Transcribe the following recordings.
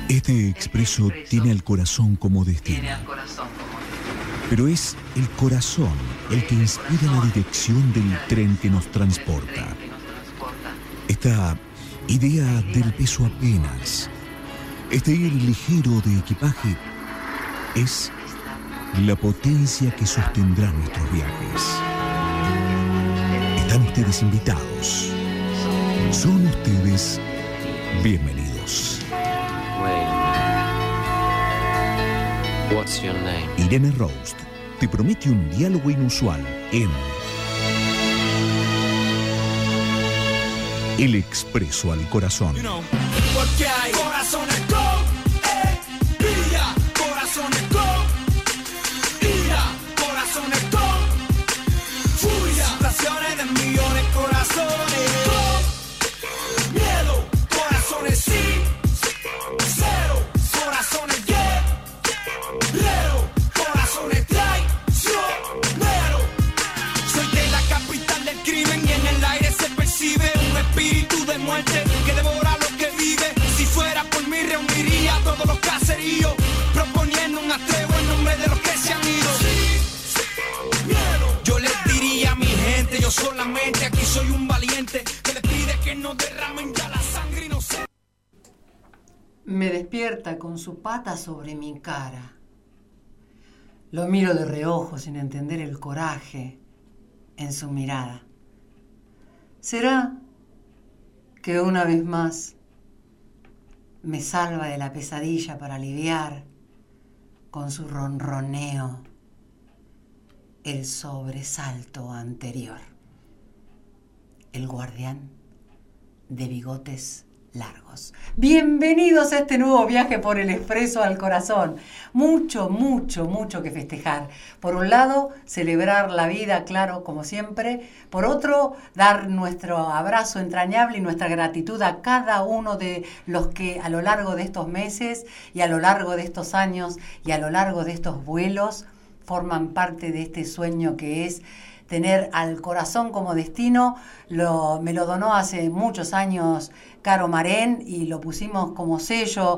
Este expreso tiene al corazón como destino. Pero es el corazón el que inspira la dirección del tren que nos transporta. Esta idea del peso apenas, este ir ligero de equipaje, es la potencia que sostendrá nuestros viajes. Están ustedes invitados. Son ustedes bienvenidos. What's your name? Irene Rost te promete un diálogo inusual en El Expreso al Corazón. Porque hay corazones con vida, corazones con ira, corazones con furia, situaciones de millones, corazones con miedo, corazones sin cero, corazones guerrero, corazones traicionero. Soy de la capital del crimen y en el aire se percibe un espíritu de muerte que devora lo que vive. Si fuera por mí reuniría todos los caseríos, proponiendo un atrevo en nombre de los que se han ido. Sin miedo, yo les diría a mi gente, yo solamente aquí soy un valiente que les pide que no derramen ya la sangre inocente. Me despierta con su pata sobre mi cara. Lo miro de reojo sin entender el coraje en su mirada. ¿Será que una vez más me salva de la pesadilla para aliviar con su ronroneo el sobresalto anterior? El guardián de bigotes largos. Bienvenidos a este nuevo viaje por el Expreso al Corazón. Mucho, mucho, mucho que festejar. Por un lado, celebrar la vida, claro, como siempre. Por otro, dar nuestro abrazo entrañable y nuestra gratitud a cada uno de los que a lo largo de estos meses y a lo largo de estos años y a lo largo de estos vuelos forman parte de este sueño que es tener al corazón como destino. Me lo donó hace muchos años Caro Marén y lo pusimos como sello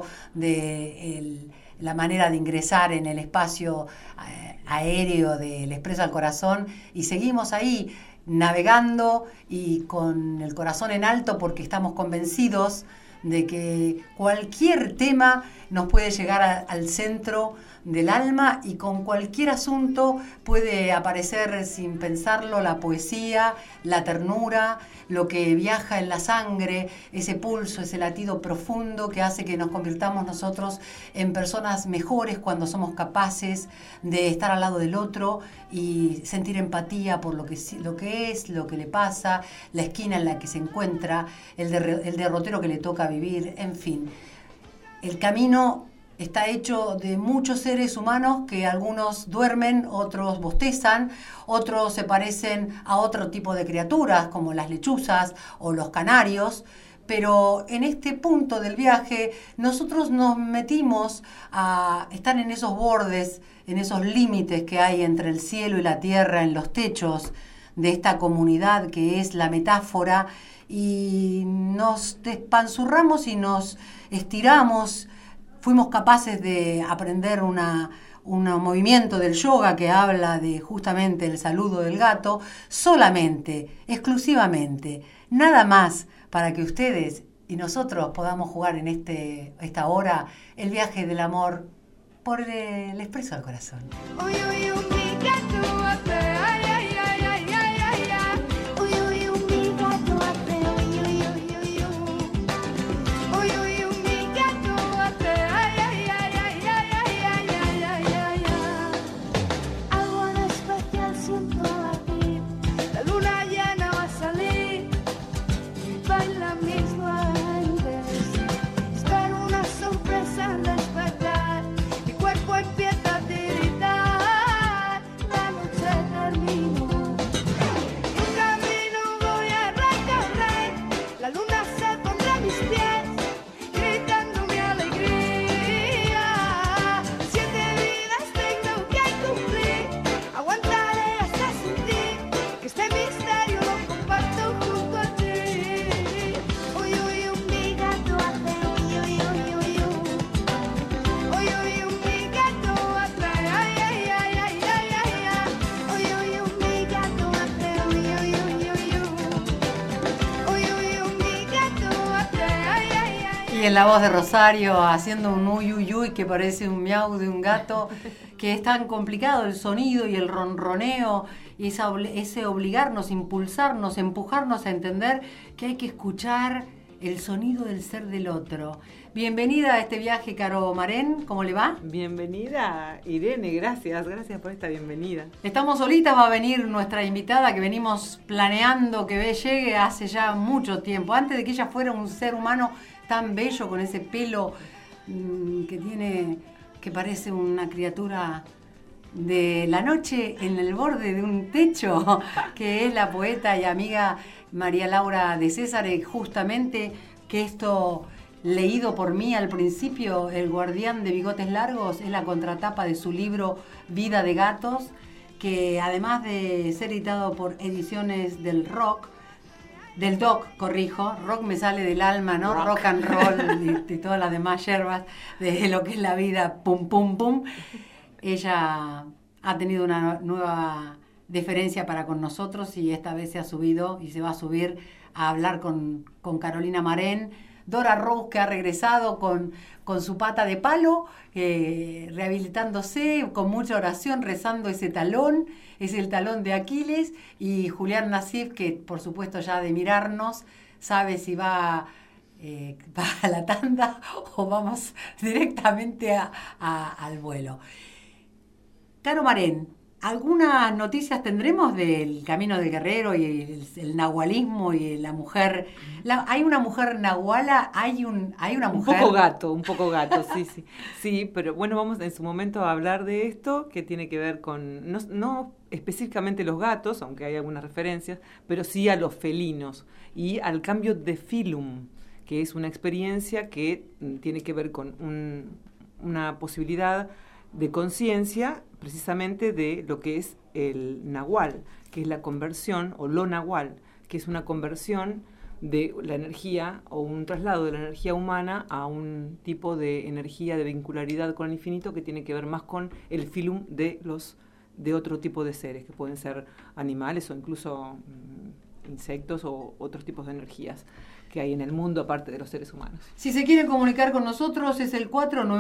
de la manera de ingresar en el espacio aéreo del Expreso al Corazón, y seguimos ahí navegando y con el corazón en alto porque estamos convencidos de que cualquier tema nos puede llegar al centro del alma y con cualquier asunto puede aparecer sin pensarlo la poesía, la ternura, lo que viaja en la sangre, ese pulso, ese latido profundo que hace que nos convirtamos nosotros en personas mejores cuando somos capaces de estar al lado del otro y sentir empatía por lo que es, lo que le pasa, la esquina en la que se encuentra, el derrotero que le toca vivir, en fin. El camino está hecho de muchos seres humanos que algunos duermen, otros bostezan, otros se parecen a otro tipo de criaturas como las lechuzas o los canarios, pero en este punto del viaje nosotros nos metimos a estar en esos bordes, en esos límites que hay entre el cielo y la tierra, en los techos de esta comunidad que es la metáfora, y nos despanzurramos y nos estiramos. Fuimos capaces de aprender un movimiento del yoga que habla de justamente el saludo del gato, solamente, exclusivamente, nada más para que ustedes y nosotros podamos jugar en esta hora el viaje del amor por el Expreso al Corazón. Uy, uy, mi gato hace, ay, ay, ay, ay, ay, ay, ay. Uy, uy, mi gato hace, uy, uy, uy, uy, uy. Uy, uy, mi gato hace, ay, ay, ay, ay, ay, ay, ay, ay, ay, ay, ay. Algo en especial siento latir, la luna llena va a salir y baila mis duendes. Espero una sorpresa al despertar, mi cuerpo empieza a tiritar. en la voz de Rosario, haciendo un uy, uy, uy, que parece un miau de un gato, que es tan complicado el sonido y el ronroneo, y ese obligarnos, impulsarnos, empujarnos a entender que hay que escuchar el sonido del ser del otro. Bienvenida a este viaje, Caro Marén, ¿cómo le va? Bienvenida, Irene, gracias por esta bienvenida. Estamos solitas, va a venir nuestra invitada que venimos planeando que llegue hace ya mucho tiempo, antes de que ella fuera un ser humano tan bello con ese pelo que tiene, que parece una criatura de la noche en el borde de un techo, que es la poeta y amiga María Laura de César, justamente que esto, leído por mí al principio, El guardián de bigotes largos, es la contratapa de su libro Vida de gatos, que además de ser editado por Ediciones del Rock, del Doc, corrijo, rock me sale del alma, ¿no? Rock and roll y todas las demás yerbas de lo que es la vida, pum, pum, pum. Ella ha tenido una nueva deferencia para con nosotros y esta vez se ha subido y se va a subir a hablar con Carolina Marén. Dora Rose, que ha regresado con su pata de palo, rehabilitándose, con mucha oración, rezando ese talón, es el talón de Aquiles, y Julián Nassif, que por supuesto ya de mirarnos, sabe si va a la tanda o vamos directamente al vuelo. Caro Marén, ¿algunas noticias tendremos del camino del guerrero y el nahualismo y la mujer? ¿Hay una mujer nahuala? ¿Hay una mujer? Un poco gato, sí. Sí, pero bueno, vamos en su momento a hablar de esto, que tiene que ver con, no específicamente los gatos, aunque hay algunas referencias, pero sí a los felinos y al cambio de filum, que es una experiencia que tiene que ver con una posibilidad de conciencia precisamente de lo que es el nahual, que es la conversión, o lo nahual, que es una conversión de la energía o un traslado de la energía humana a un tipo de energía de vincularidad con el infinito que tiene que ver más con el filum de otro tipo de seres, que pueden ser animales o incluso insectos o otros tipos de energías que hay en el mundo aparte de los seres humanos. Si se quieren comunicar con nosotros es el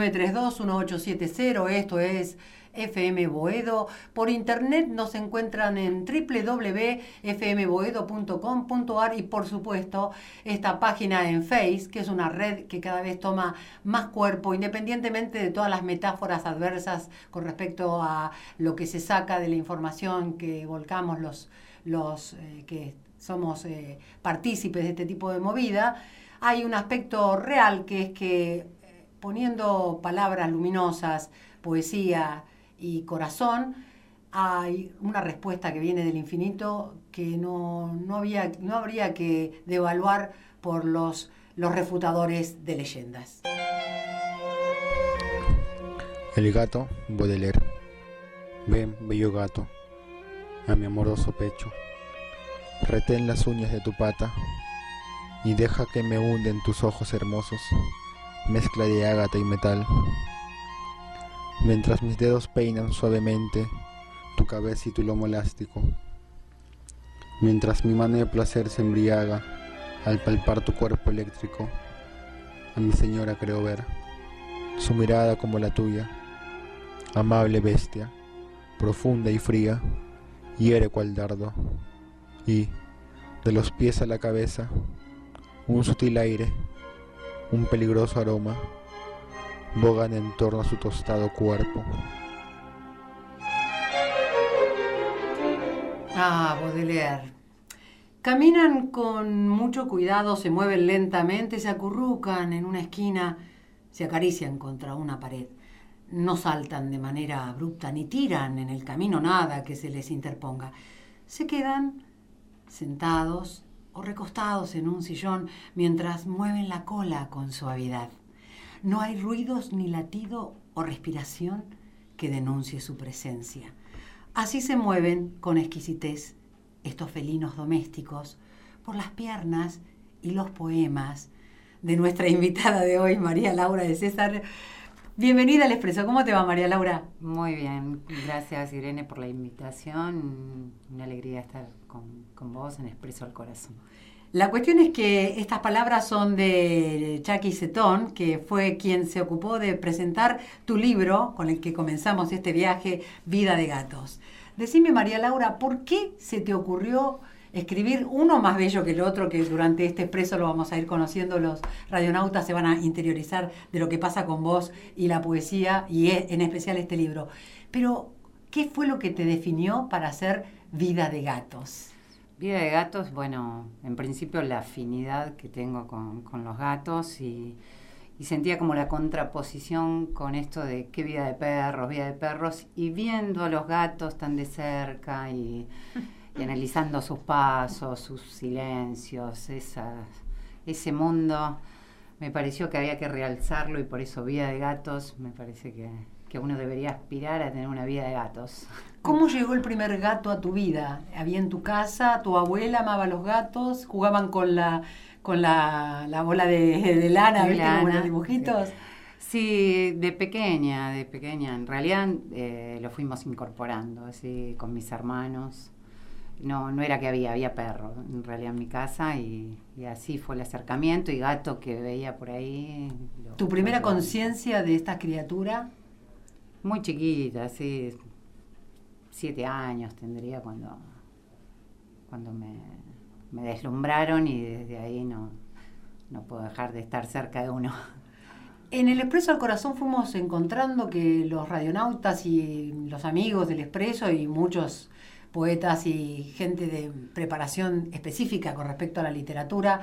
4932-1870, esto es FM Boedo. Por internet nos encuentran en www.fmboedo.com.ar y por supuesto esta página en Face, que es una red que cada vez toma más cuerpo, independientemente de todas las metáforas adversas con respecto a lo que se saca de la información que volcamos los que somos partícipes de este tipo de movida. Hay un aspecto real, que es que poniendo palabras luminosas, poesía y corazón, hay una respuesta que viene del infinito que no habría que devaluar por los refutadores de leyendas. El gato, Baudelaire. Ven, bello gato, a mi amoroso pecho. Retén las uñas de tu pata y deja que me hunden tus ojos hermosos, mezcla de ágata y metal. Mientras mis dedos peinan suavemente tu cabeza y tu lomo elástico, mientras mi mano de placer se embriaga al palpar tu cuerpo eléctrico, a mi señora creo ver, su mirada como la tuya, amable bestia, profunda y fría, hiere cual dardo. Y, de los pies a la cabeza, un sutil aire, un peligroso aroma, bogan en torno a su tostado cuerpo. Baudelaire. Caminan con mucho cuidado, se mueven lentamente, se acurrucan en una esquina, se acarician contra una pared. No saltan de manera abrupta ni tiran en el camino nada que se les interponga. Se quedan sentados o recostados en un sillón mientras mueven la cola con suavidad. No hay ruidos ni latido o respiración que denuncie su presencia. Así se mueven con exquisitez estos felinos domésticos por las piernas y los poemas de nuestra invitada de hoy, María Laura de César, Bienvenida al Expreso. ¿Cómo te va, María Laura? Muy bien, gracias Irene por la invitación. Una alegría estar con vos en Expreso al Corazón. La cuestión es que estas palabras son de Jackie Seton, que fue quien se ocupó de presentar tu libro con el que comenzamos este viaje, Vida de Gatos. Decime, María Laura, ¿por qué se te ocurrió escribir uno más bello que el otro, que durante este Expreso lo vamos a ir conociendo, los radionautas se van a interiorizar de lo que pasa con vos y la poesía, y en especial este libro? Pero, ¿qué fue lo que te definió para hacer Vida de Gatos? Vida de gatos, bueno, en principio la afinidad que tengo con los gatos y sentía como la contraposición con esto de qué vida de perros, y viendo a los gatos tan de cerca y analizando sus pasos, sus silencios, ese mundo, me pareció que había que realzarlo, y por eso Vida de Gatos, me parece que uno debería aspirar a tener una vida de gatos. ¿Cómo llegó el primer gato a tu vida? ¿Había en tu casa? ¿Tu abuela amaba los gatos? ¿Jugaban con la bola de lana, ¿viste? Como los dibujitos. Sí, de pequeña. En realidad lo fuimos incorporando, así, con mis hermanos. No era que había perro, en realidad, en mi casa, y así fue el acercamiento, y gato que veía por ahí. ¿Tu primera conciencia de esta criatura? Muy chiquita, sí. 7 años tendría cuando me deslumbraron, y desde ahí no puedo dejar de estar cerca de uno. En el Expreso al Corazón fuimos encontrando que los radionautas y los amigos del Expreso y muchos poetas y gente de preparación específica con respecto a la literatura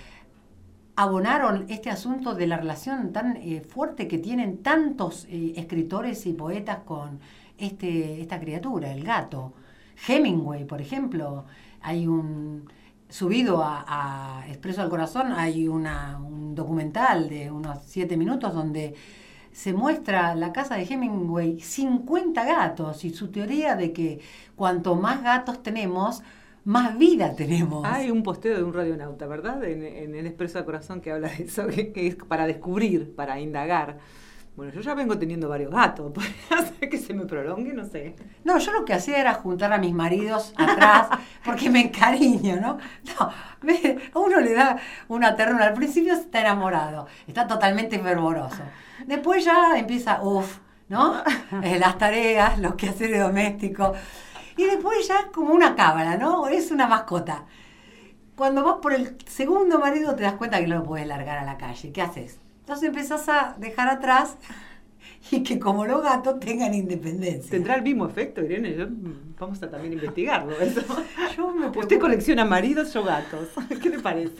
abonaron este asunto de la relación tan fuerte que tienen tantos escritores y poetas con esta criatura, el gato. Hemingway, por ejemplo, hay subido a Expreso al Corazón, hay un documental de unos 7 minutos donde se muestra la casa de Hemingway, 50 gatos, y su teoría de que cuanto más gatos tenemos, más vida tenemos. Hay un posteo de un radionauta, ¿verdad? En el Expreso al Corazón, que habla de eso, que es para descubrir, para indagar. Bueno, yo ya vengo teniendo varios gatos, podría ser que se me prolongue, no sé. No, yo lo que hacía era juntar a mis maridos atrás, porque me encariño, ¿no? No, a uno le da una ternura. Al principio está enamorado, está totalmente fervoroso. Después ya empieza, ¿no? Las tareas, los quehaceres domésticos. Y después ya como una cábala, ¿no? Es una mascota. Cuando vas por el segundo marido te das cuenta que no lo puedes largar a la calle. ¿Qué haces? Entonces empezás a dejar atrás y que como los gatos tengan independencia. ¿Tendrá el mismo efecto, Irene? Vamos a también investigarlo eso. Usted me colecciona maridos, yo gatos. ¿Qué le parece?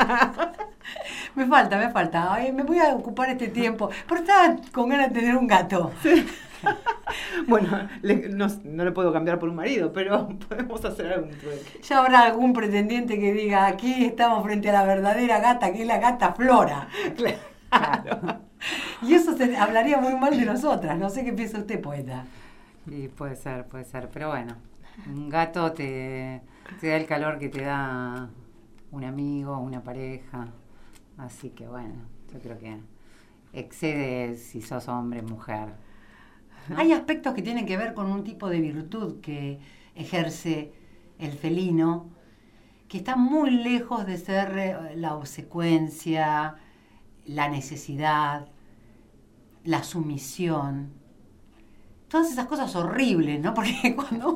Me falta. Ay, me voy a ocupar este tiempo. Pero estaba con ganas de tener un gato. Sí. Bueno, no le puedo cambiar por un marido, pero podemos hacer algún trueque. Ya habrá algún pretendiente que diga, aquí estamos frente a la verdadera gata, que es la gata Flora. Claro. Y eso hablaría muy mal de nosotras. No sé qué piensa usted, poeta. Sí, puede ser. Pero bueno, un gato te da el calor que te da un amigo, una pareja. Así que bueno, yo creo que excede si sos hombre, mujer, ¿no? Hay aspectos que tienen que ver con un tipo de virtud que ejerce el felino, que está muy lejos de ser la obsecuencia, la necesidad, la sumisión, todas esas cosas horribles, ¿no? Porque cuando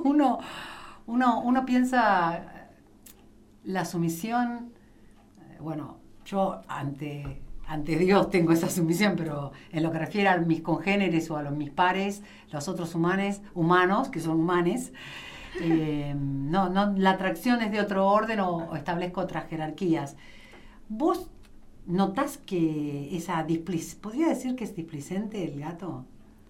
uno piensa la sumisión, bueno, yo ante Dios tengo esa sumisión, pero en lo que refiere a mis congéneres o a mis pares, los otros humanos, que son humanes, no, la atracción es de otro orden o establezco otras jerarquías. ¿Vos notás que podría decir que es displicente el gato?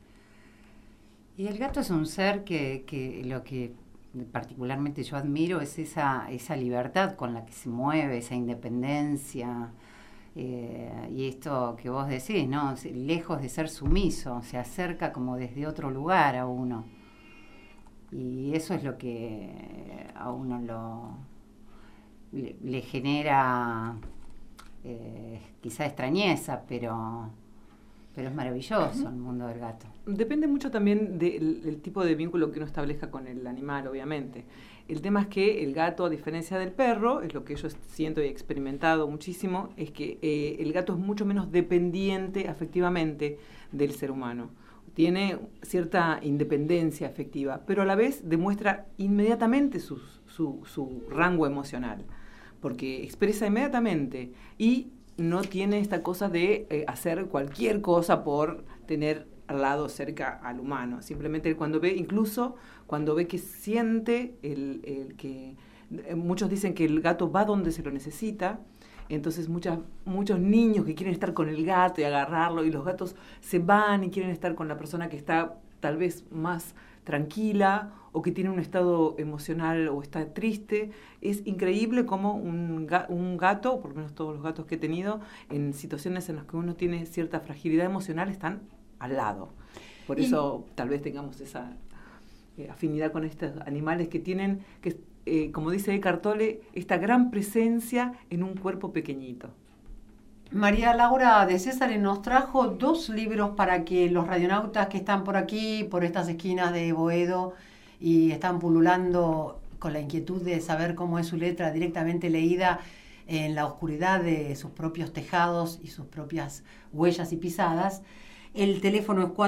Y el gato es un ser que lo que particularmente yo admiro es esa libertad con la que se mueve, esa independencia, y esto que vos decís, ¿no? Lejos de ser sumiso, se acerca como desde otro lugar a uno. Y eso es lo que a uno le genera quizá extrañeza, pero pero es maravilloso el mundo del gato. Depende mucho también del tipo de vínculo que uno establezca con el animal, obviamente. El tema es que el gato, a diferencia del perro, es lo que yo siento y he experimentado muchísimo, es que el gato es mucho menos dependiente afectivamente del ser humano. Tiene cierta independencia afectiva, pero a la vez demuestra inmediatamente su rango emocional, porque expresa inmediatamente y no tiene esta cosa de hacer cualquier cosa por tener al lado cerca al humano. Simplemente cuando ve, incluso cuando ve que siente que muchos dicen que el gato va donde se lo necesita. Entonces muchos niños que quieren estar con el gato y agarrarlo, y los gatos se van y quieren estar con la persona que está tal vez más tranquila o que tiene un estado emocional o está triste. Es increíble cómo un gato, o por lo menos todos los gatos que he tenido, en situaciones en las que uno tiene cierta fragilidad emocional, están al lado. Por eso tal vez tengamos esa afinidad con estos animales que tienen, como dice Eckhart Tolle, esta gran presencia en un cuerpo pequeñito. María Laura de César nos trajo 2 libros para que los radionautas que están por aquí, por estas esquinas de Boedo, y están pululando con la inquietud de saber cómo es su letra directamente leída en la oscuridad de sus propios tejados y sus propias huellas y pisadas. El teléfono es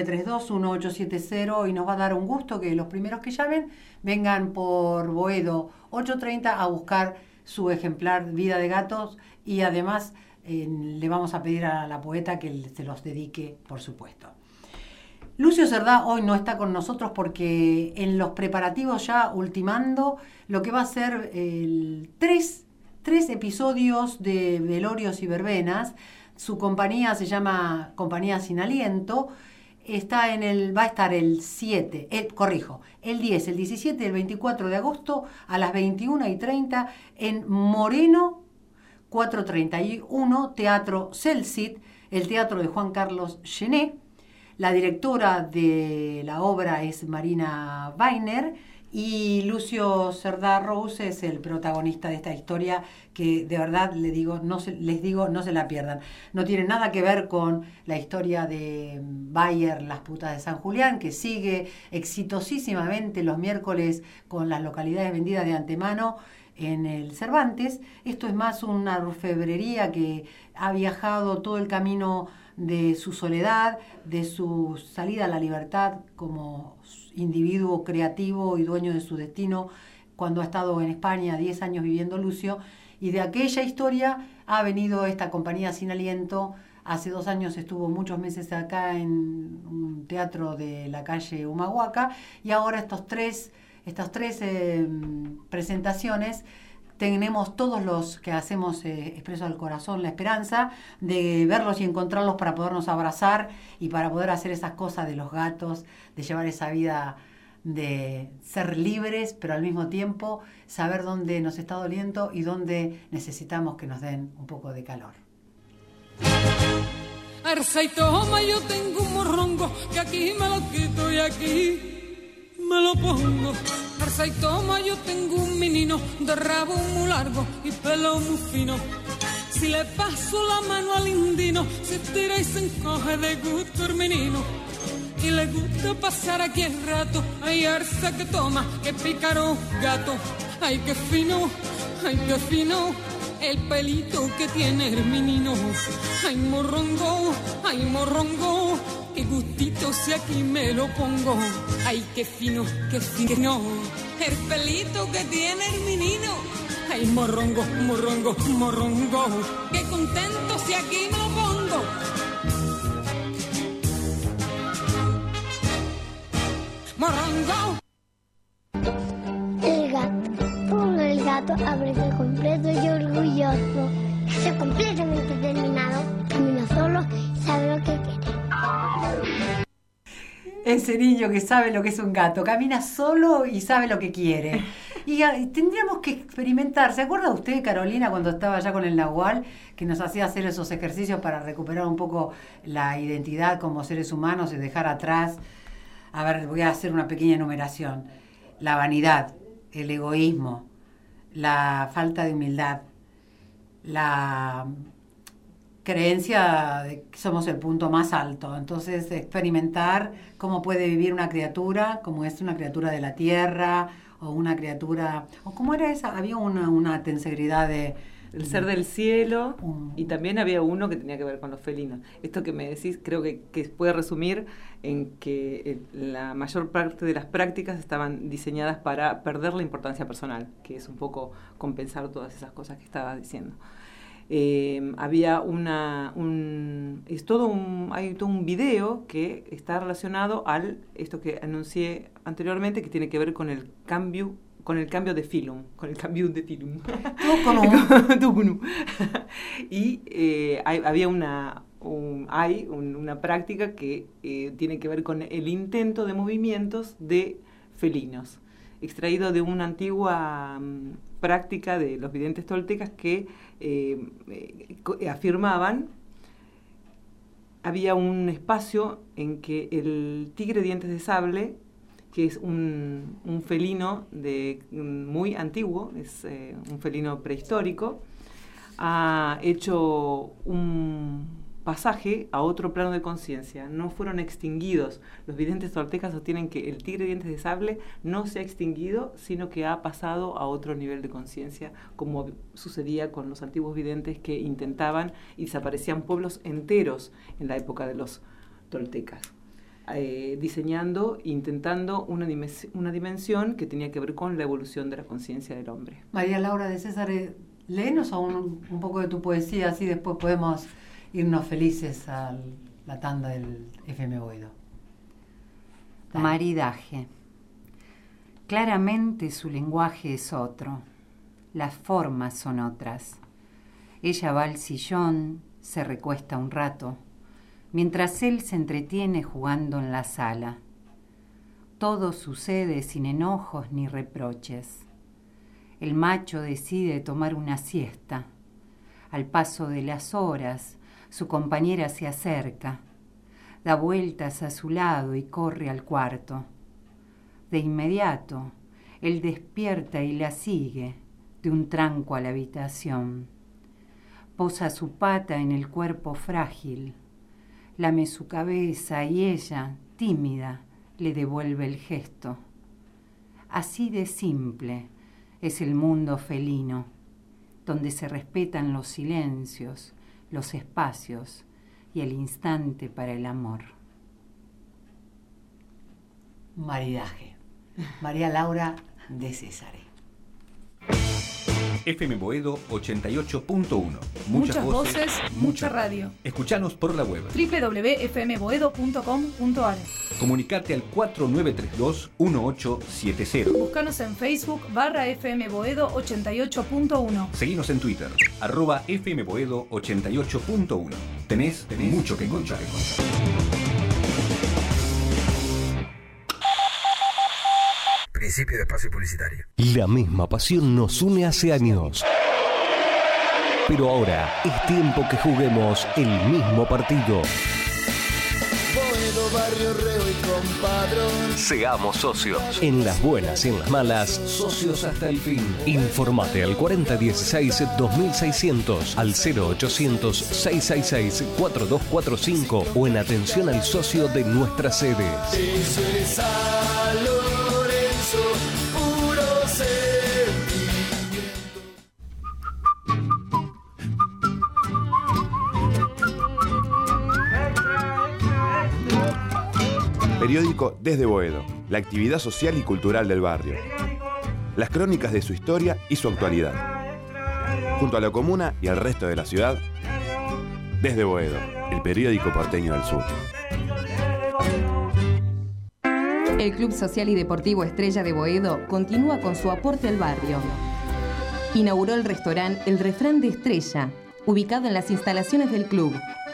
4932-1870 y nos va a dar un gusto que los primeros que llamen vengan por Boedo 830 a buscar su ejemplar Vida de Gatos, y además le vamos a pedir a la poeta que se los dedique, por supuesto. Lucio Cerdá hoy no está con nosotros porque en los preparativos, ya ultimando lo que va a ser tres episodios de velorios y verbenas. Su compañía se llama Compañía Sin Aliento. Va a estar el 10, el 17 y el 24 de agosto a las 21:30 en Moreno 431, Teatro Celsit, el teatro de Juan Carlos Gené. La directora de la obra es Marina Weiner y Lucio Cerdá Rose es el protagonista de esta historia que de verdad les digo, no se la pierdan. No tiene nada que ver con la historia de Bayer, Las Putas de San Julián, que sigue exitosísimamente los miércoles con las localidades vendidas de antemano en el Cervantes. Esto es más una orfebrería que ha viajado todo el camino de su soledad, de su salida a la libertad como individuo creativo y dueño de su destino cuando ha estado en España 10 años viviendo Lucio, y de aquella historia ha venido esta Compañía Sin Aliento. Hace 2 años estuvo muchos meses acá en un teatro de la calle Humahuaca, y ahora estas tres presentaciones tenemos todos los que hacemos Expreso al Corazón la esperanza de verlos y encontrarlos para podernos abrazar y para poder hacer esas cosas de los gatos, de llevar esa vida de ser libres, pero al mismo tiempo saber dónde nos está doliendo y dónde necesitamos que nos den un poco de calor. Arza y toma, yo tengo un morrongo que aquí me lo quito y aquí me lo pongo. Arza y toma, yo tengo un menino de rabo muy largo y pelo muy fino. Si le paso la mano al indino, se tira y se encoge de gusto el menino. Y le gusta pasar aquí el rato. Ay, arza que toma, que pícaro gato. Ay, qué fino, el pelito que tiene el menino. Ay, morrongo, qué gustito si aquí me lo pongo. Ay, qué fino, el pelito que tiene el menino. Ay, morrongo, qué contento si aquí me lo pongo. Morrongo. El gato abre completo y orgulloso. Está completamente terminado. Camina solo y sabe lo que quiere. Ese niño que sabe lo que es un gato, camina solo y sabe lo que quiere. Y tendríamos que experimentar. ¿Se acuerda usted, Carolina, cuando estaba allá con el Nahual, que nos hacía hacer esos ejercicios para recuperar un poco la identidad como seres humanos y dejar atrás? A ver, voy a hacer una pequeña enumeración. La vanidad, el egoísmo, la falta de humildad, la creencia de que somos el punto más alto. Entonces, experimentar cómo puede vivir una criatura, como es una criatura de la tierra, o una criatura... ¿O cómo era esa? Había una tensegridad de... El ser del cielo, y también había uno que tenía que ver con los felinos. Esto que me decís creo que puede resumir en que la mayor parte de las prácticas estaban diseñadas para perder la importancia personal, que es un poco compensar todas esas cosas que estabas diciendo. Había hay todo un video que está relacionado esto que anuncié anteriormente, que tiene que ver con el cambio de filum, y había una práctica que tiene que ver con el intento de movimientos de felinos, extraído de una antigua práctica de los videntes toltecas que afirmaban. Había un espacio en que el tigre dientes de sable, que es un felino muy antiguo, es un felino prehistórico, ha hecho un pasaje a otro plano de conciencia. No fueron extinguidos. Los videntes toltecas sostienen que el tigre dientes de sable no se ha extinguido, sino que ha pasado a otro nivel de conciencia, como sucedía con los antiguos videntes que intentaban y desaparecían pueblos enteros en la época de los toltecas. Diseñando, intentando una dimensión que tenía que ver con la evolución de la conciencia del hombre. María Laura de César, léenos un poco de tu poesía, así después podemos irnos felices a la tanda del FM Boedo. Maridaje. Claramente su lenguaje es otro, las formas son otras. Ella va al sillón, se recuesta un rato, mientras él se entretiene jugando en la sala. Todo sucede sin enojos ni reproches. El macho decide tomar una siesta. Al paso de las horas, su compañera se acerca, da vueltas a su lado y corre al cuarto. De inmediato, él despierta y la sigue de un tranco a la habitación. Posa su pata en el cuerpo frágil, lame su cabeza y ella, tímida, le devuelve el gesto. Así de simple es el mundo felino, donde se respetan los silencios, los espacios y el instante para el amor. Maridaje. María Laura de César. FM Boedo 88.1. Muchas voces, mucha radio. Escuchanos por la web www.fmboedo.com.ar. Comunicate al 4932-1870. Búscanos en Facebook /FM Boedo 88.1. Seguinos en Twitter @FM Boedo 88.1. Tenés mucho que contar. Principio de espacio publicitario. La misma pasión nos une hace años. Pero ahora es tiempo que juguemos el mismo partido. Boedo, Barrio Reo y Compadrón. Seamos socios. En las buenas y en las malas, socios hasta el fin. Informate al 4016-2600, al 0800-666-4245 o en atención al socio de nuestras sedes. Eso es San Lorenzo, puro sentimiento. Periódico Desde Boedo, la actividad social y cultural del barrio. Las crónicas de su historia y su actualidad. Junto a la comuna y al resto de la ciudad, Desde Boedo, el periódico porteño del sur. El Club Social y Deportivo Estrella de Boedo continúa con su aporte al barrio. Inauguró el restaurante El Refrán de Estrella, ubicado en las instalaciones del club.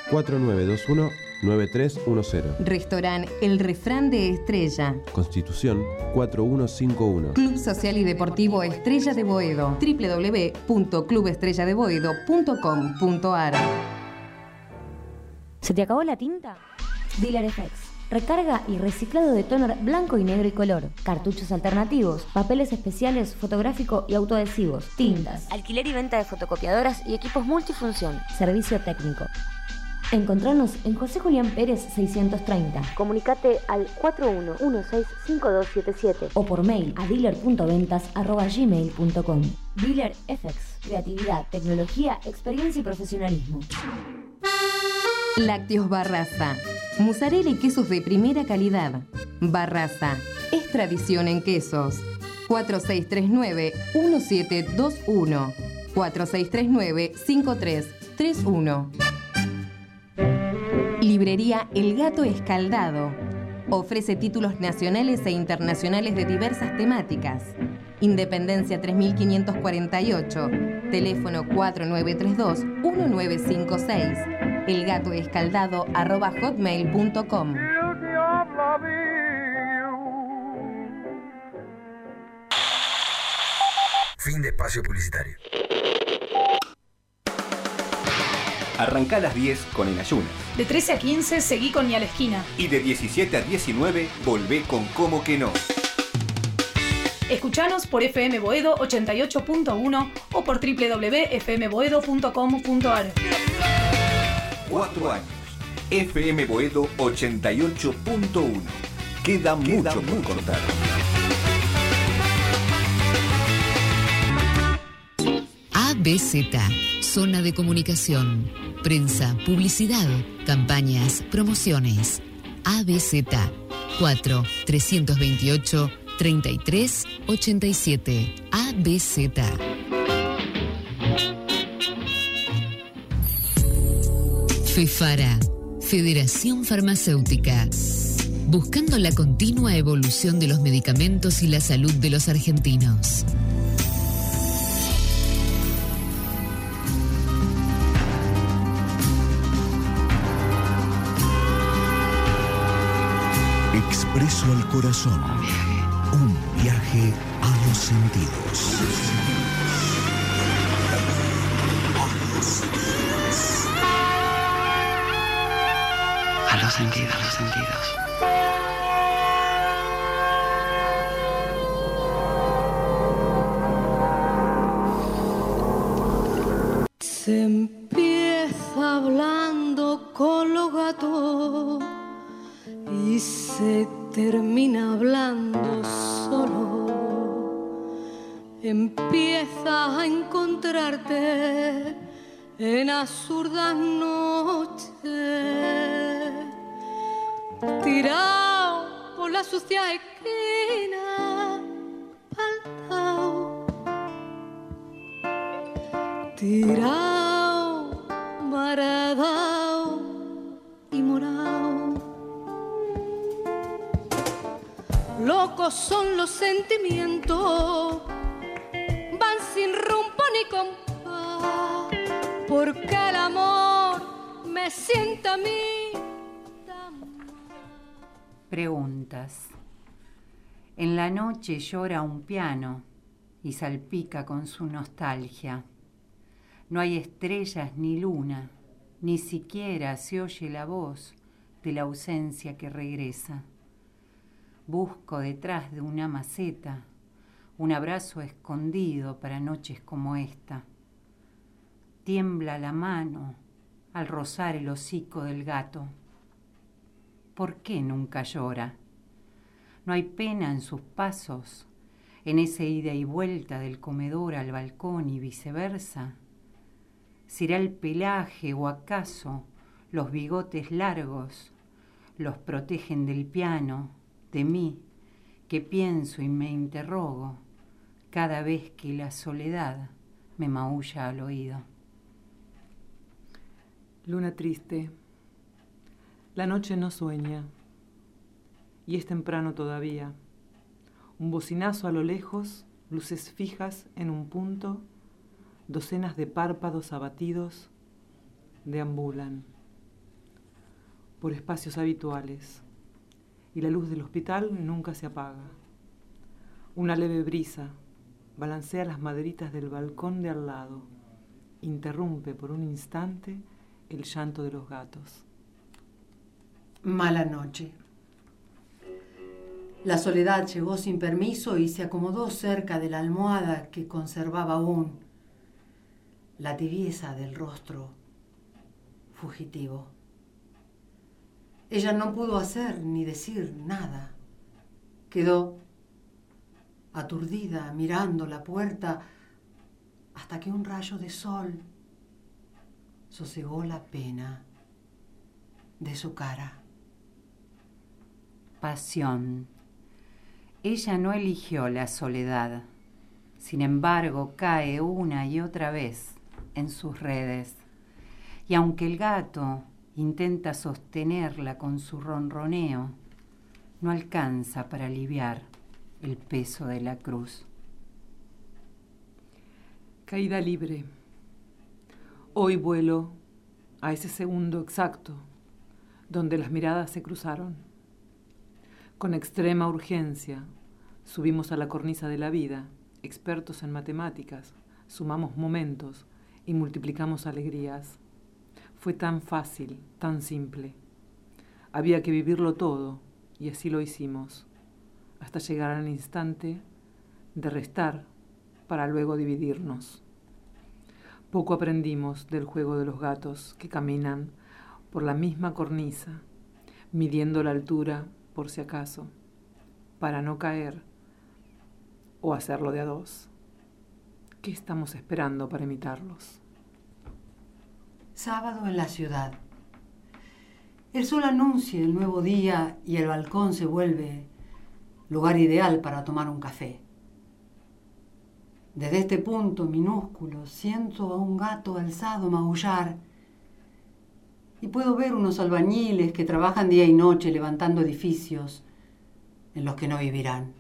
4921-9310. Restaurante El Refrán de Estrella. Constitución 4151. Club Social y Deportivo Estrella de Boedo. www.clubestrellaDeBoedo.com.ar. ¿Se te acabó la tinta? Dealer FX. recarga y reciclado de tóner blanco y negro y color, cartuchos alternativos, papeles especiales, fotográfico y autoadhesivos, tintas, alquiler y venta de fotocopiadoras y equipos multifunción, servicio técnico. Encontranos en José Julián Pérez 630. Comunicate al 41165277 o por mail a dealer.ventas@gmail.com. Dealer FX. Creatividad, tecnología, experiencia y profesionalismo. Lácteos Barraza. Mozzarella y quesos de primera calidad. Barraza. Es tradición en quesos. 4639-1721. 4639-5331. Librería El Gato Escaldado. Ofrece títulos nacionales e internacionales de diversas temáticas. Independencia 3548. Teléfono 4932-1956. elgatoescaldado@hotmail.com. Fin de espacio publicitario. Arrancá a las 10 con En Ayunas. De 13 a 15 seguí con Ni a la Esquina. Y de 17 a 19 volvé con Cómo que no. Escuchanos por FM Boedo 88.1 o por www.fmboedo.com.ar. 4 años. FM Boedo 88.1. Queda mucho por contar. ABZ, Zona de Comunicación, Prensa, Publicidad, Campañas, Promociones. ABZ, 4-328-3387. ABZ. FEFARA, Federación Farmacéutica. Buscando la continua evolución de los medicamentos y la salud de los argentinos. Expreso al corazón. Un viaje a los sentidos. A los sentidos, a los sentidos. Se empieza hablando con los gatos y se termina hablando solo. Empiezas a encontrarte en absurdas noches, tirado por la sucia esquina, faltao, tirado, maradao y morao. Locos son los sentimientos, van sin rumbo ni compás, porque el amor me sienta a mí tan mal. Preguntas. En la noche llora un piano y salpica con su nostalgia. No hay estrellas ni luna, ni siquiera se oye la voz de la ausencia que regresa. Busco detrás de una maceta un abrazo escondido para noches como esta. Tiembla la mano al rozar el hocico del gato. ¿Por qué nunca llora? No hay pena en sus pasos, en ese ida y vuelta del comedor al balcón y viceversa. ¿Será el pelaje o acaso los bigotes largos los protegen del piano, de mí, que pienso y me interrogo cada vez que la soledad me maulla al oído? Luna triste. La noche no sueña y es temprano todavía. Un bocinazo a lo lejos, luces fijas en un punto, docenas de párpados abatidos deambulan por espacios habituales y la luz del hospital nunca se apaga. Una leve brisa balancea las maderitas del balcón de al lado, interrumpe por un instante el llanto de los gatos. Mala noche. La soledad llegó sin permiso y se acomodó cerca de la almohada que conservaba aún la tibieza del rostro fugitivo. Ella no pudo hacer ni decir nada. Quedó aturdida mirando la puerta hasta que un rayo de sol sosegó la pena de su cara. Pasión. Ella no eligió la soledad. Sin embargo, cae una y otra vez en sus redes. Y aunque el gato intenta sostenerla con su ronroneo, no alcanza para aliviar el peso de la cruz. Caída libre. Hoy vuelo a ese segundo exacto donde las miradas se cruzaron. Con extrema urgencia subimos a la cornisa de la vida, expertos en matemáticas, sumamos momentos y multiplicamos alegrías. Fue tan fácil, tan simple. Había que vivirlo todo y así lo hicimos, hasta llegar al instante de restar para luego dividirnos. Poco aprendimos del juego de los gatos que caminan por la misma cornisa, midiendo la altura por si acaso, para no caer o hacerlo de a dos. ¿Qué estamos esperando para imitarlos? Sábado en la ciudad. El sol anuncia el nuevo día y el balcón se vuelve lugar ideal para tomar un café. Desde este punto minúsculo siento a un gato alzado maullar y puedo ver unos albañiles que trabajan día y noche levantando edificios en los que no vivirán.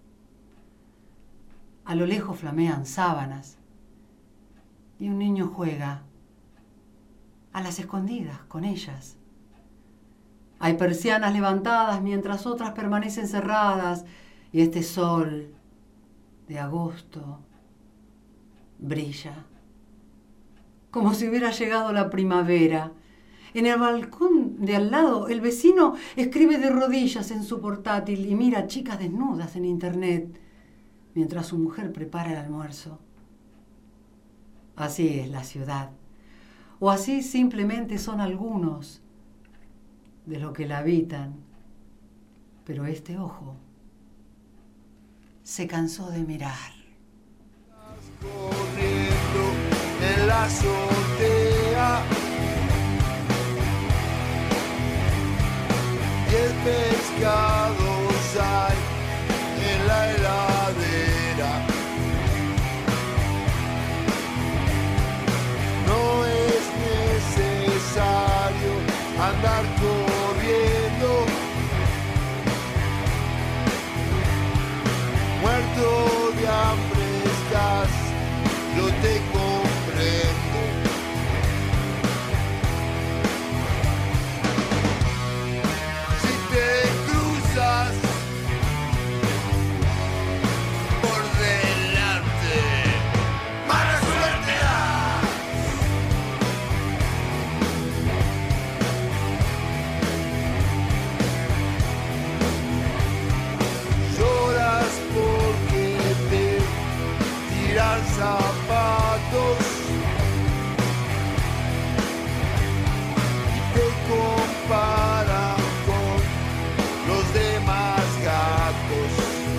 A lo lejos flamean sábanas y un niño juega a las escondidas con ellas. Hay persianas levantadas mientras otras permanecen cerradas y este sol de agosto brilla como si hubiera llegado la primavera. En el balcón de al lado, el vecino escribe de rodillas en su portátil y mira chicas desnudas en internet mientras su mujer prepara el almuerzo. Así es la ciudad, o así simplemente son algunos de los que la habitan. Pero este ojo se cansó de mirar. Corriendo en la azotea, 10 pescados hay en la heladera. No es necesario andar corriendo, muerto de hambre estás, yo te comprendo. Si te cruzas por delante, mala suerte das. Lloras porque te tiran zapatos y te comparan con los demás gatos.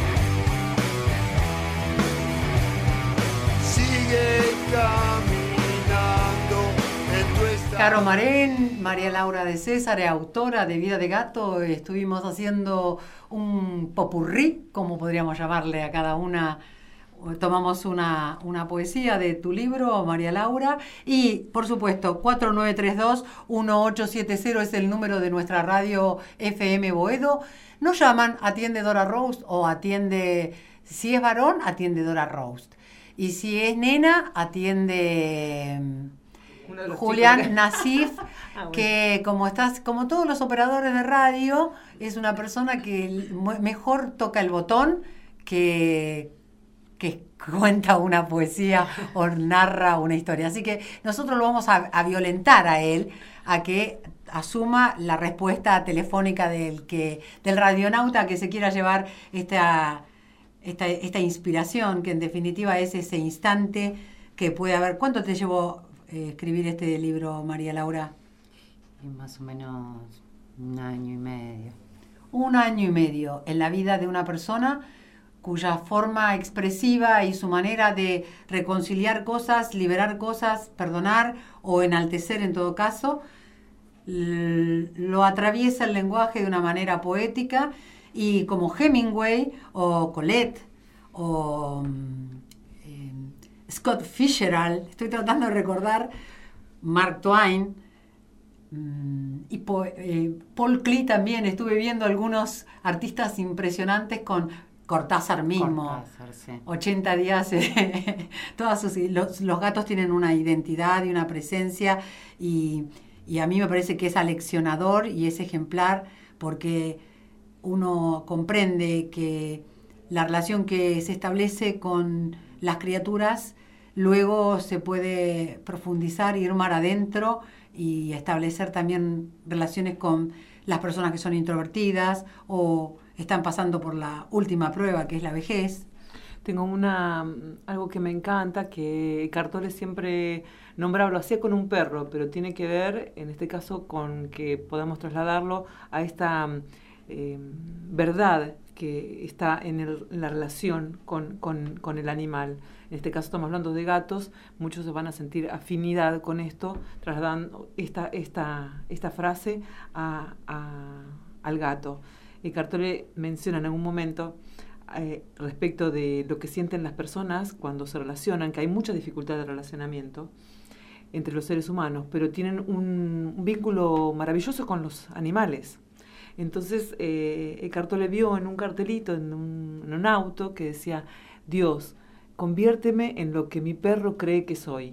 Sigue caminando en tu estado. Caro Marén, María Laura de César, autora de Vida de Gato. Estuvimos haciendo un popurrí, como podríamos llamarle a cada una. Tomamos una poesía de tu libro, María Laura, y por supuesto 4932-1870 es el número de nuestra radio FM Boedo. Nos llaman, atiende Dora Roast, o atiende, si es varón, atiende Dora Roast, y si es nena, atiende Uno de los Julián chicos. Nasif, Bueno. que como todos los operadores de radio, es una persona que mejor toca el botón que que cuenta una poesía o narra una historia. Así que nosotros lo vamos a violentar a él, a que asuma la respuesta telefónica del radionauta que se quiera llevar esta inspiración, que en definitiva es ese instante que puede haber. ¿Cuánto te llevó escribir este libro, María Laura? Más o menos 1 año y medio. 1 año y medio en la vida de una persona cuya forma expresiva y su manera de reconciliar cosas, liberar cosas, perdonar o enaltecer en todo caso, lo atraviesa el lenguaje de una manera poética, y como Hemingway o Colette o Scott Fitzgerald, estoy tratando de recordar, Mark Twain y Paul Klee también. Estuve viendo algunos artistas impresionantes con Cortázar mismo. Cortázar, sí. 80 días, los gatos tienen una identidad y una presencia, y a mí me parece que es aleccionador y es ejemplar, porque uno comprende que la relación que se establece con las criaturas luego se puede profundizar, ir mar adentro y establecer también relaciones con las personas que son introvertidas o están pasando por la última prueba, que es la vejez. Tengo algo que me encanta, que Cartole siempre nombraba, lo hacía con un perro, pero tiene que ver, en este caso, con que podamos trasladarlo a esta verdad que está en la relación con el animal. En este caso estamos hablando de gatos, muchos se van a sentir afinidad con esto, trasladando esta frase al gato. Y Cartole menciona en algún momento respecto de lo que sienten las personas cuando se relacionan, que hay mucha dificultad de relacionamiento entre los seres humanos, pero tienen un vínculo maravilloso con los animales. Entonces, Cartole vio en un cartelito, en un auto, que decía: Dios, conviérteme en lo que mi perro cree que soy.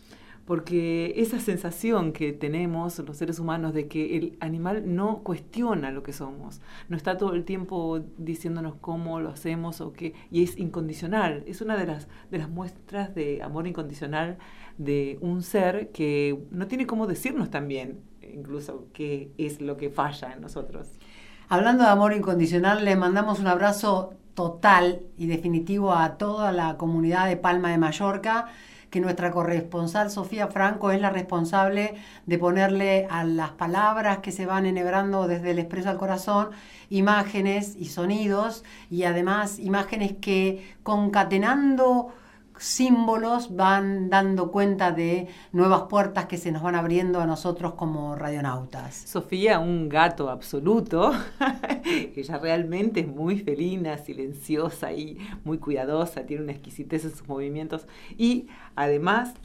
Porque esa sensación que tenemos los seres humanos de que el animal no cuestiona lo que somos, no está todo el tiempo diciéndonos cómo lo hacemos y es incondicional. Es una de las muestras de amor incondicional de un ser que no tiene cómo decirnos también, incluso, qué es lo que falla en nosotros. Hablando de amor incondicional, le mandamos un abrazo total y definitivo a toda la comunidad de Palma de Mallorca, que nuestra corresponsal Sofía Franco es la responsable de ponerle a las palabras que se van enhebrando desde el Expreso al Corazón imágenes y sonidos, y además imágenes que, concatenando símbolos, van dando cuenta de nuevas puertas que se nos van abriendo a nosotros como radionautas. Sofía, un gato absoluto. Ella realmente es muy felina, silenciosa y muy cuidadosa, tiene una exquisitez en sus movimientos, y además,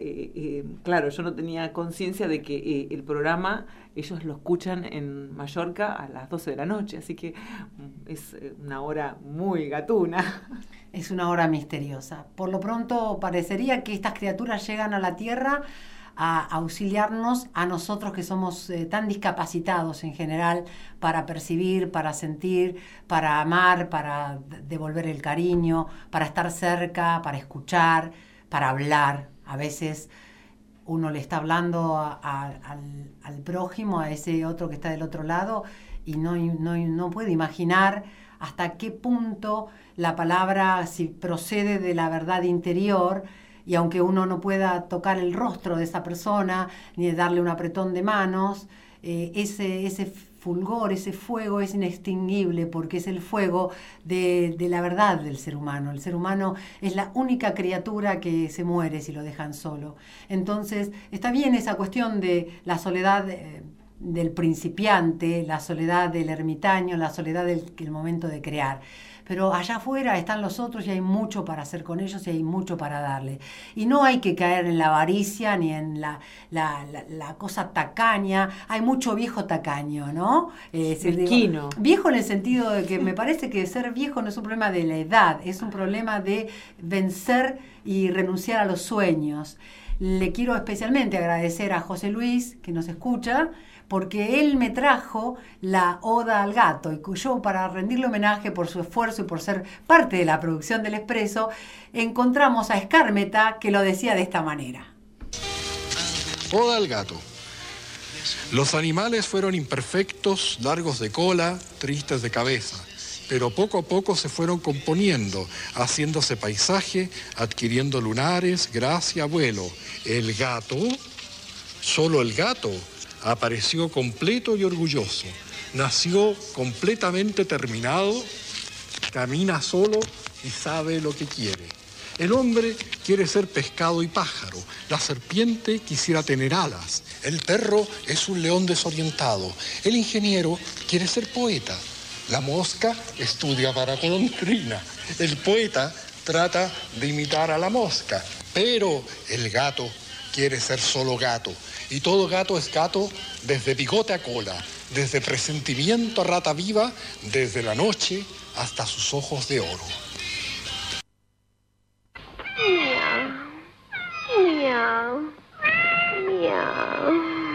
claro, yo no tenía conciencia de que el programa ellos lo escuchan en Mallorca a las 12 de la noche, así que es una hora muy gatuna. Es una hora misteriosa. Por lo pronto parecería que estas criaturas llegan a la Tierra a auxiliarnos a nosotros, que somos tan discapacitados en general para percibir, para sentir, para amar, para devolver el cariño, para estar cerca, para escuchar, para hablar. A veces uno le está hablando al prójimo, a ese otro que está del otro lado, y no puede imaginar hasta qué punto la palabra, si procede de la verdad interior, y aunque uno no pueda tocar el rostro de esa persona, ni darle un apretón de manos, ese fulgor, ese fuego es inextinguible, porque es el fuego de la verdad del ser humano. El ser humano es la única criatura que se muere si lo dejan solo. Entonces, está bien esa cuestión de la soledad del principiante, la soledad del ermitaño, la soledad del momento de crear. Pero allá afuera están los otros y hay mucho para hacer con ellos y hay mucho para darle. Y no hay que caer en la avaricia ni en la cosa tacaña. Hay mucho viejo tacaño, ¿no? Mezquino. Viejo en el sentido de que me parece que ser viejo no es un problema de la edad, es un problema de vencer y renunciar a los sueños. le quiero especialmente agradecer a José Luis, que nos escucha, porque él me trajo la Oda al Gato, y yo, para rendirle homenaje por su esfuerzo y por ser parte de la producción del Expreso, encontramos a Skármeta, que lo decía de esta manera. Oda al gato. Los animales fueron imperfectos, largos de cola, tristes de cabeza, pero poco a poco se fueron componiendo, haciéndose paisaje, adquiriendo lunares, gracia, vuelo. El gato, solo el gato, apareció completo y orgulloso. Nació completamente terminado, camina solo y sabe lo que quiere. El hombre quiere ser pescado y pájaro. La serpiente quisiera tener alas. El perro es un león desorientado. El ingeniero quiere ser poeta. La mosca estudia para golondrina. El poeta trata de imitar a la mosca. Pero el gato quiere ser solo gato. Y todo gato es gato desde bigote a cola, desde presentimiento a rata viva, desde la noche hasta sus ojos de oro. Miau, miau.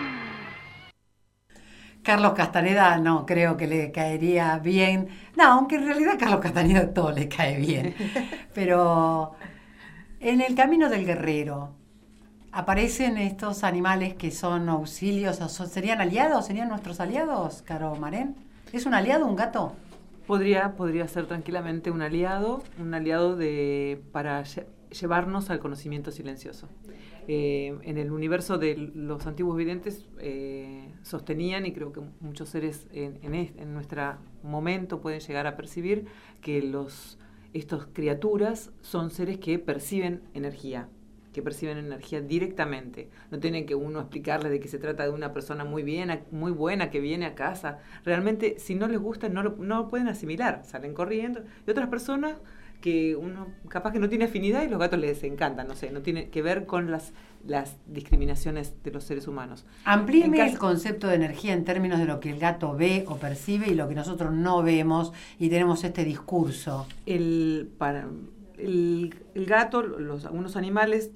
Carlos Castaneda no creo que le caería bien. No, aunque en realidad a Carlos Castaneda todo le cae bien. Pero en el camino del guerrero aparecen estos animales que son auxilios, o serían aliados, serían nuestros aliados, Caro Marén. ¿Es un aliado un gato? Podría ser tranquilamente un aliado para llevarnos al conocimiento silencioso. En el universo de los antiguos videntes sostenían, y creo que muchos seres en nuestro momento pueden llegar a percibir, que estas criaturas son seres que perciben energía directamente. No tienen que uno explicarle de que se trata de una persona muy buena que viene a casa. Realmente, si no les gusta, no lo pueden asimilar, salen corriendo. Y otras personas que uno capaz que no tiene afinidad y los gatos les encantan, no tiene que ver con las discriminaciones de los seres humanos. Amplíeme el concepto de energía en términos de lo que el gato ve o percibe y lo que nosotros no vemos, y tenemos este discurso. El gato, algunos animales,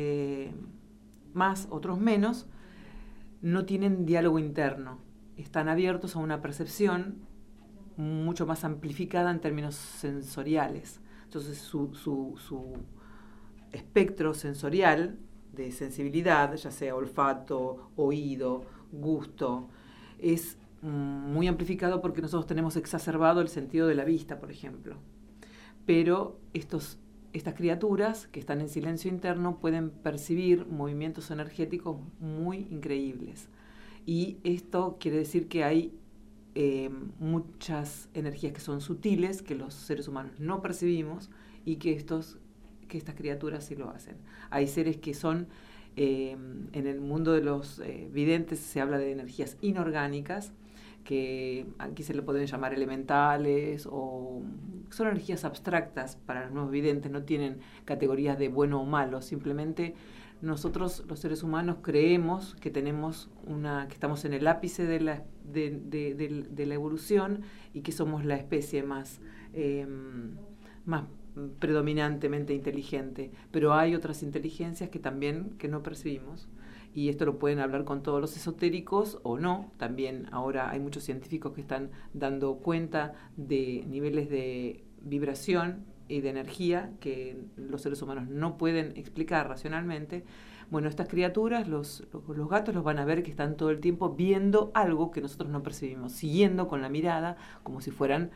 más, otros menos, no tienen diálogo interno, están abiertos a una percepción mucho más amplificada en términos sensoriales. Entonces su espectro sensorial de sensibilidad, ya sea olfato, oído, gusto, es muy amplificado porque nosotros tenemos exacerbado el sentido de la vista, por ejemplo. Pero estas criaturas que están en silencio interno pueden percibir movimientos energéticos muy increíbles. Y esto quiere decir que hay muchas energías que son sutiles, que los seres humanos no percibimos, y que estas criaturas sí lo hacen. Hay seres que son, en el mundo de los videntes se habla de energías inorgánicas, que aquí se le pueden llamar elementales, o son energías abstractas para los nuevos videntes, no tienen categorías de bueno o malo, simplemente nosotros los seres humanos creemos que que estamos en el ápice de la evolución y que somos la especie más predominantemente inteligente, pero hay otras inteligencias que no percibimos, y esto lo pueden hablar con todos los esotéricos o no. También ahora hay muchos científicos que están dando cuenta de niveles de vibración y de energía que los seres humanos no pueden explicar racionalmente. Bueno, estas criaturas, los gatos los van a ver que están todo el tiempo viendo algo que nosotros no percibimos, siguiendo con la mirada como si fueran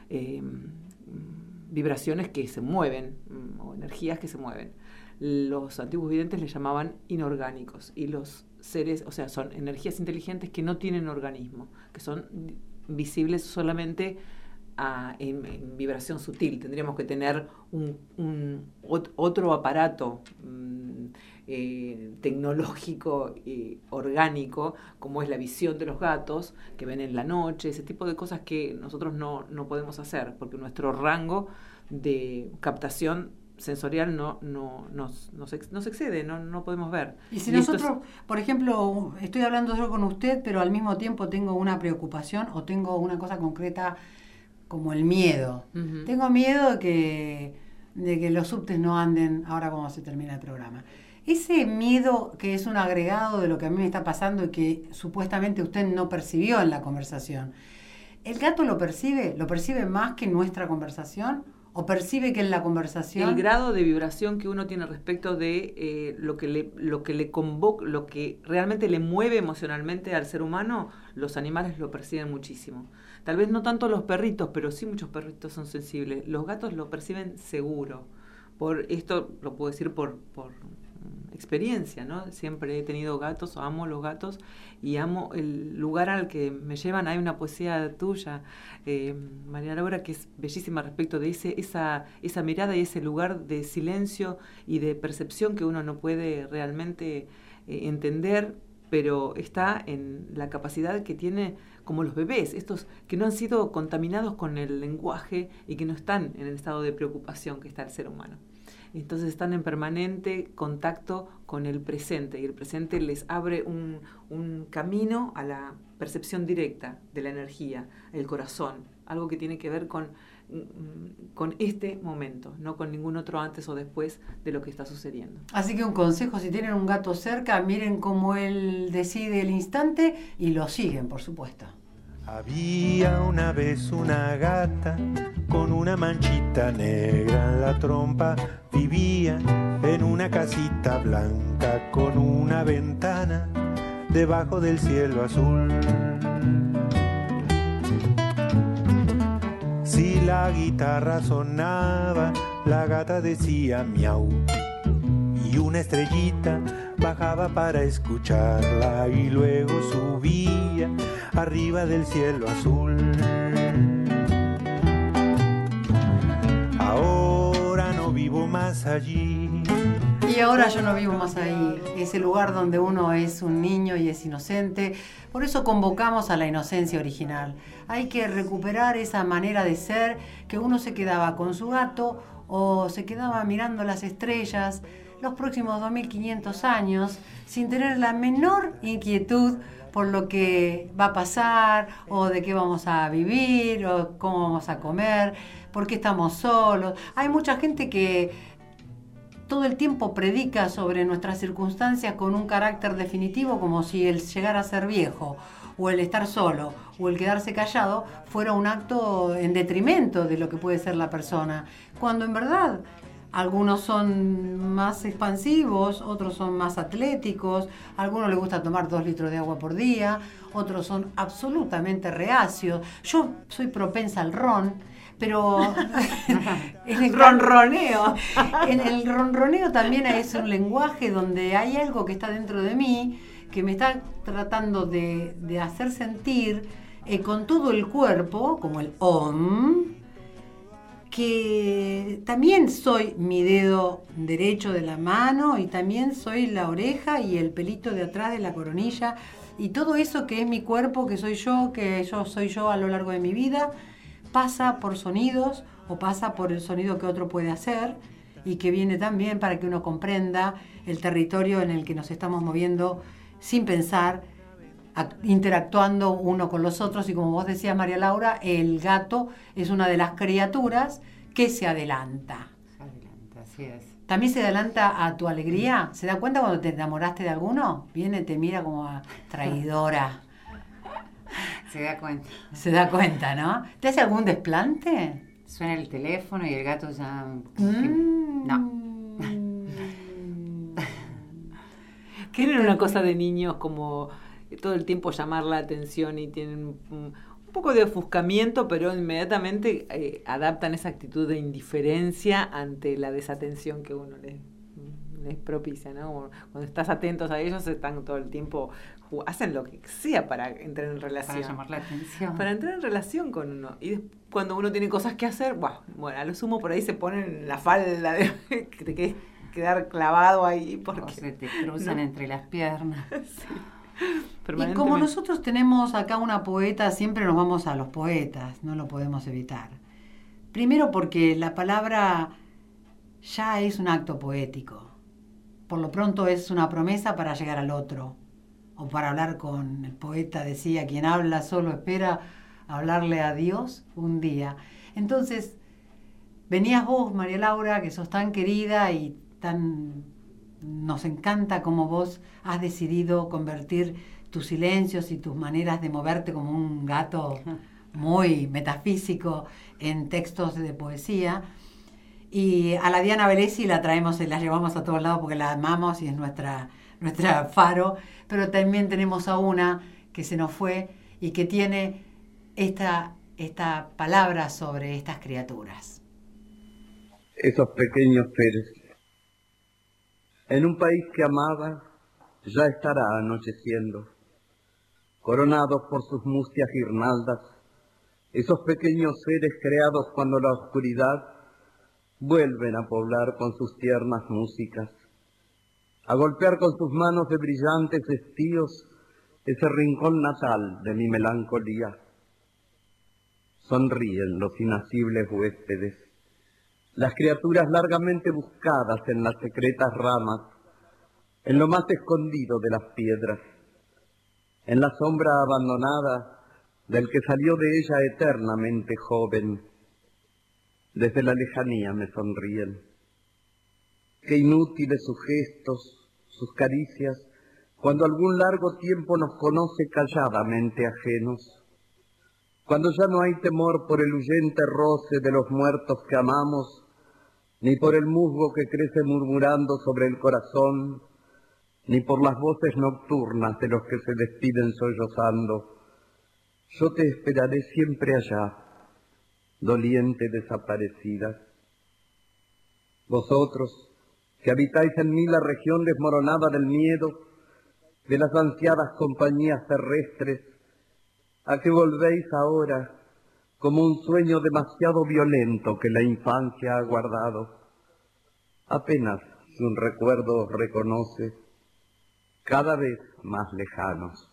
vibraciones que se mueven, o energías que se mueven. Los antiguos videntes les llamaban inorgánicos, y los seres, o sea, son energías inteligentes que no tienen organismo, que son visibles solamente en vibración sutil. Tendríamos que tener otro aparato tecnológico y orgánico, como es la visión de los gatos, que ven en la noche, ese tipo de cosas que nosotros no podemos hacer, porque nuestro rango de captación sensorial nos excede, no podemos ver. Y si nosotros, por ejemplo, estoy hablando yo con usted, pero al mismo tiempo tengo una preocupación o tengo una cosa concreta como el miedo. Uh-huh. Tengo miedo de que los subtes no anden ahora cuando se termina el programa. Ese miedo que es un agregado de lo que a mí me está pasando y que supuestamente usted no percibió en la conversación, ¿el gato lo percibe? ¿Lo percibe más que nuestra conversación? ¿O percibe que en la conversación? El grado de vibración que uno tiene respecto de lo que le convoca, lo que realmente le mueve emocionalmente al ser humano, los animales lo perciben muchísimo. Tal vez no tanto los perritos, pero sí muchos perritos son sensibles. Los gatos lo perciben seguro. Por esto lo puedo decir por experiencia, ¿no? Siempre he tenido gatos, amo los gatos y amo el lugar al que me llevan. Hay una poesía tuya, María Laura, que es bellísima respecto de esa mirada y ese lugar de silencio y de percepción que uno no puede realmente entender, pero está en la capacidad que tiene, como los bebés, estos que no han sido contaminados con el lenguaje y que no están en el estado de preocupación que está el ser humano. Entonces están en permanente contacto con el presente y el presente les abre un camino a la percepción directa de la energía, el corazón, algo que tiene que ver con este momento, no con ningún otro antes o después de lo que está sucediendo. Así que un consejo, si tienen un gato cerca, miren cómo él decide el instante y lo siguen, por supuesto. Había una vez una gata con una manchita negra en la trompa. Vivía en una casita blanca con una ventana debajo del cielo azul. Si la guitarra sonaba, la gata decía miau. Y una estrellita bajaba para escucharla y luego subía arriba del cielo azul. Ahora no vivo más allí. Y ahora yo no vivo más ahí, ese lugar donde uno es un niño y es inocente. Por eso convocamos a la inocencia original. Hay que recuperar esa manera de ser, que uno se quedaba con su gato o se quedaba mirando las estrellas los próximos 2500 años sin tener la menor inquietud por lo que va a pasar o de qué vamos a vivir o cómo vamos a comer, por qué estamos solos. Hay mucha gente que todo el tiempo predica sobre nuestras circunstancias con un carácter definitivo, como si el llegar a ser viejo o el estar solo o el quedarse callado fuera un acto en detrimento de lo que puede ser la persona, cuando en verdad algunos son más expansivos, otros son más atléticos, a algunos les gusta tomar 2 litros de agua por día, otros son absolutamente reacios. Yo soy propensa al ron, pero en el ronroneo. En el ronroneo también es un lenguaje donde hay algo que está dentro de mí que me está tratando de hacer sentir con todo el cuerpo, como el OM, que también soy mi dedo derecho de la mano y también soy la oreja y el pelito de atrás de la coronilla y todo eso que es mi cuerpo, que soy yo soy yo a lo largo de mi vida, pasa por sonidos o pasa por el sonido que otro puede hacer y que viene también para que uno comprenda el territorio en el que nos estamos moviendo sin pensar, interactuando uno con los otros. Y como vos decías, María Laura, el gato es una de las criaturas que se adelanta. Se adelanta, así es. ¿También se adelanta a tu alegría? ¿Se da cuenta cuando te enamoraste de alguno? Viene, te mira como a traidora. Se da cuenta. Se da cuenta, ¿no? ¿Te hace algún desplante? Suena el teléfono y el gato ya... No. Tienen una cosa de niños como todo el tiempo llamar la atención y tienen un poco de ofuscamiento, pero inmediatamente adaptan esa actitud de indiferencia ante la desatención que uno les propicia, ¿no? Cuando estás atentos a ellos, están todo el tiempo, hacen lo que sea para entrar en relación. Para llamar la atención. Para entrar en relación con uno. Y cuando uno tiene cosas que hacer, bueno, a lo sumo por ahí se ponen la falda que te quedes quedar clavado ahí. Porque o se te cruzan entre las piernas. Sí. Y como nosotros tenemos acá una poeta, siempre nos vamos a los poetas, no lo podemos evitar. Primero porque la palabra ya es un acto poético. Por lo pronto es una promesa para llegar al otro. O para hablar con el poeta, decía, quien habla solo espera hablarle a Dios un día. Entonces, venías vos, María Laura, que sos tan querida y tan nos encanta cómo vos has decidido convertir tus silencios y tus maneras de moverte como un gato muy metafísico en textos de poesía. Y a la Diana Velesi la traemos y la llevamos a todos lados porque la amamos y es nuestra faro, pero también tenemos a una que se nos fue y que tiene esta palabra sobre estas criaturas. Esos pequeños seres. En un país que amaba, ya estará anocheciendo, coronados por sus mustias guirnaldas, esos pequeños seres creados cuando la oscuridad vuelven a poblar con sus tiernas músicas, a golpear con sus manos de brillantes estíos ese rincón natal de mi melancolía. Sonríen los inacibles huéspedes, las criaturas largamente buscadas en las secretas ramas, en lo más escondido de las piedras, en la sombra abandonada del que salió de ella eternamente joven. Desde la lejanía me sonríen. Qué inútiles sus gestos, sus caricias, cuando algún largo tiempo nos conoce calladamente ajenos. Cuando ya no hay temor por el huyente roce de los muertos que amamos, ni por el musgo que crece murmurando sobre el corazón, ni por las voces nocturnas de los que se despiden sollozando. Yo te esperaré siempre allá, doliente desaparecida. Vosotros, que habitáis en mí la región desmoronada del miedo, de las ansiadas compañías terrestres, ¿a qué volvéis ahora como un sueño demasiado violento que la infancia ha guardado? Apenas si un recuerdo os reconoce, cada vez más lejanos.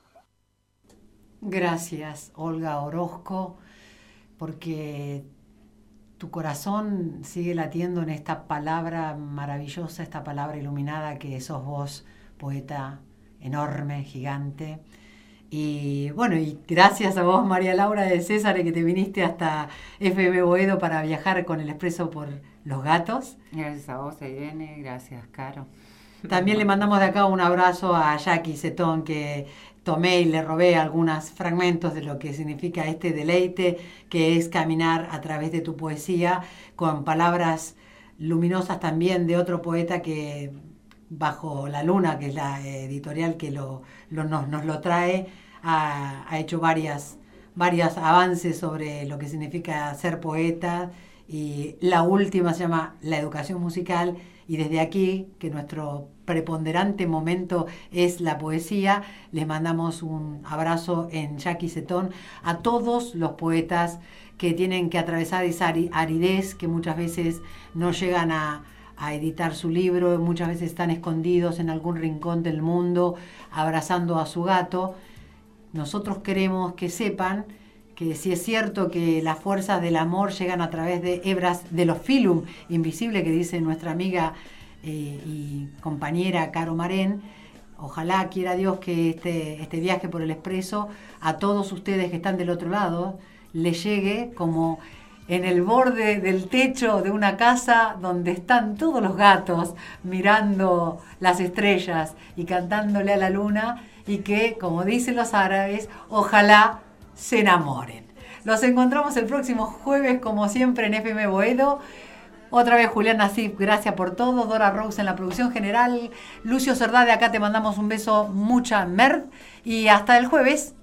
Gracias, Olga Orozco, porque tu corazón sigue latiendo en esta palabra maravillosa, esta palabra iluminada que sos vos, poeta enorme, gigante. Y bueno, y gracias a vos, María Laura de César, que te viniste hasta FM Boedo para viajar con el expreso por los gatos. Gracias a vos, Irene, gracias, Caro. También le mandamos de acá un abrazo a Jackie Cetón, que tomé y le robé algunos fragmentos de lo que significa este deleite, que es caminar a través de tu poesía, con palabras luminosas también de otro poeta que, Bajo la Luna, que es la editorial que nos lo trae, ha hecho varios avances sobre lo que significa ser poeta, y la última se llama La educación musical, y desde aquí, que nuestro preponderante momento es la poesía, les mandamos un abrazo en Jackie Cetón a todos los poetas que tienen que atravesar esa aridez, que muchas veces no llegan a editar su libro, muchas veces están escondidos en algún rincón del mundo abrazando a su gato. Nosotros queremos que sepan que si es cierto que las fuerzas del amor llegan a través de hebras de los filum invisible, que dice nuestra amiga y compañera Caro Marén, ojalá quiera Dios que este viaje por el expreso a todos ustedes que están del otro lado les llegue como en el borde del techo de una casa donde están todos los gatos mirando las estrellas y cantándole a la luna, y que, como dicen los árabes, ojalá se enamoren. Los encontramos el próximo jueves, como siempre, en FM Boedo. Otra vez Julián Nasif, gracias por todo. Dora Rose en la producción general. Lucio Cerdá, acá te mandamos un beso, mucha merd. Y hasta el jueves.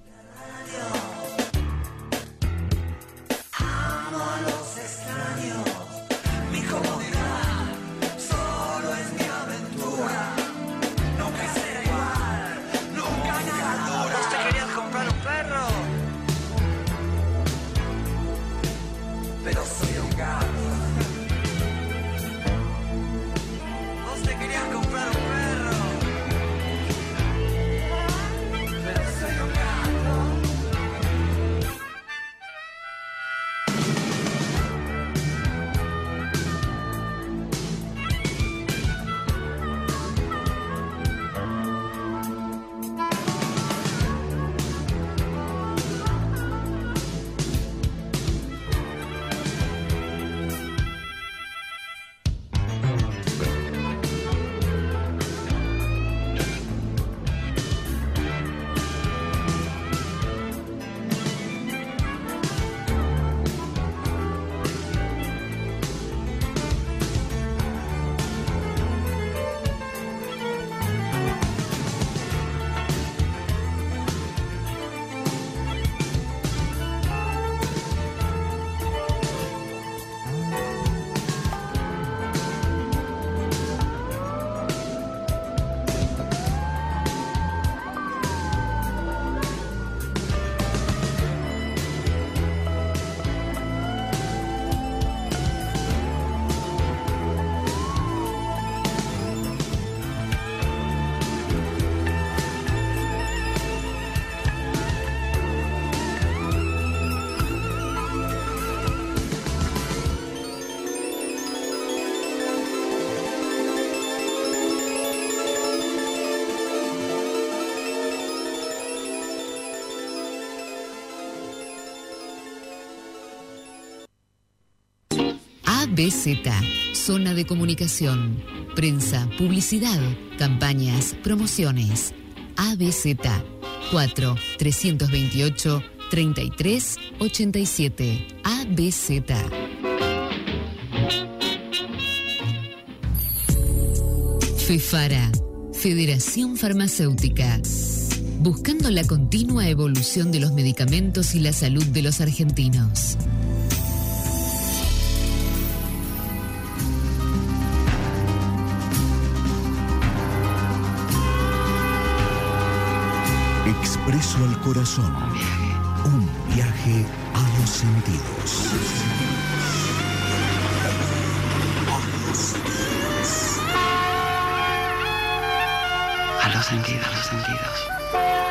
ABZ, Zona de Comunicación, Prensa, Publicidad, Campañas, Promociones. ABZ, 4-328-3387. ABZ. FEFARA, Federación Farmacéutica. Buscando la continua evolución de los medicamentos y la salud de los argentinos. Expreso al corazón. Un viaje a los sentidos. A los sentidos, a los sentidos.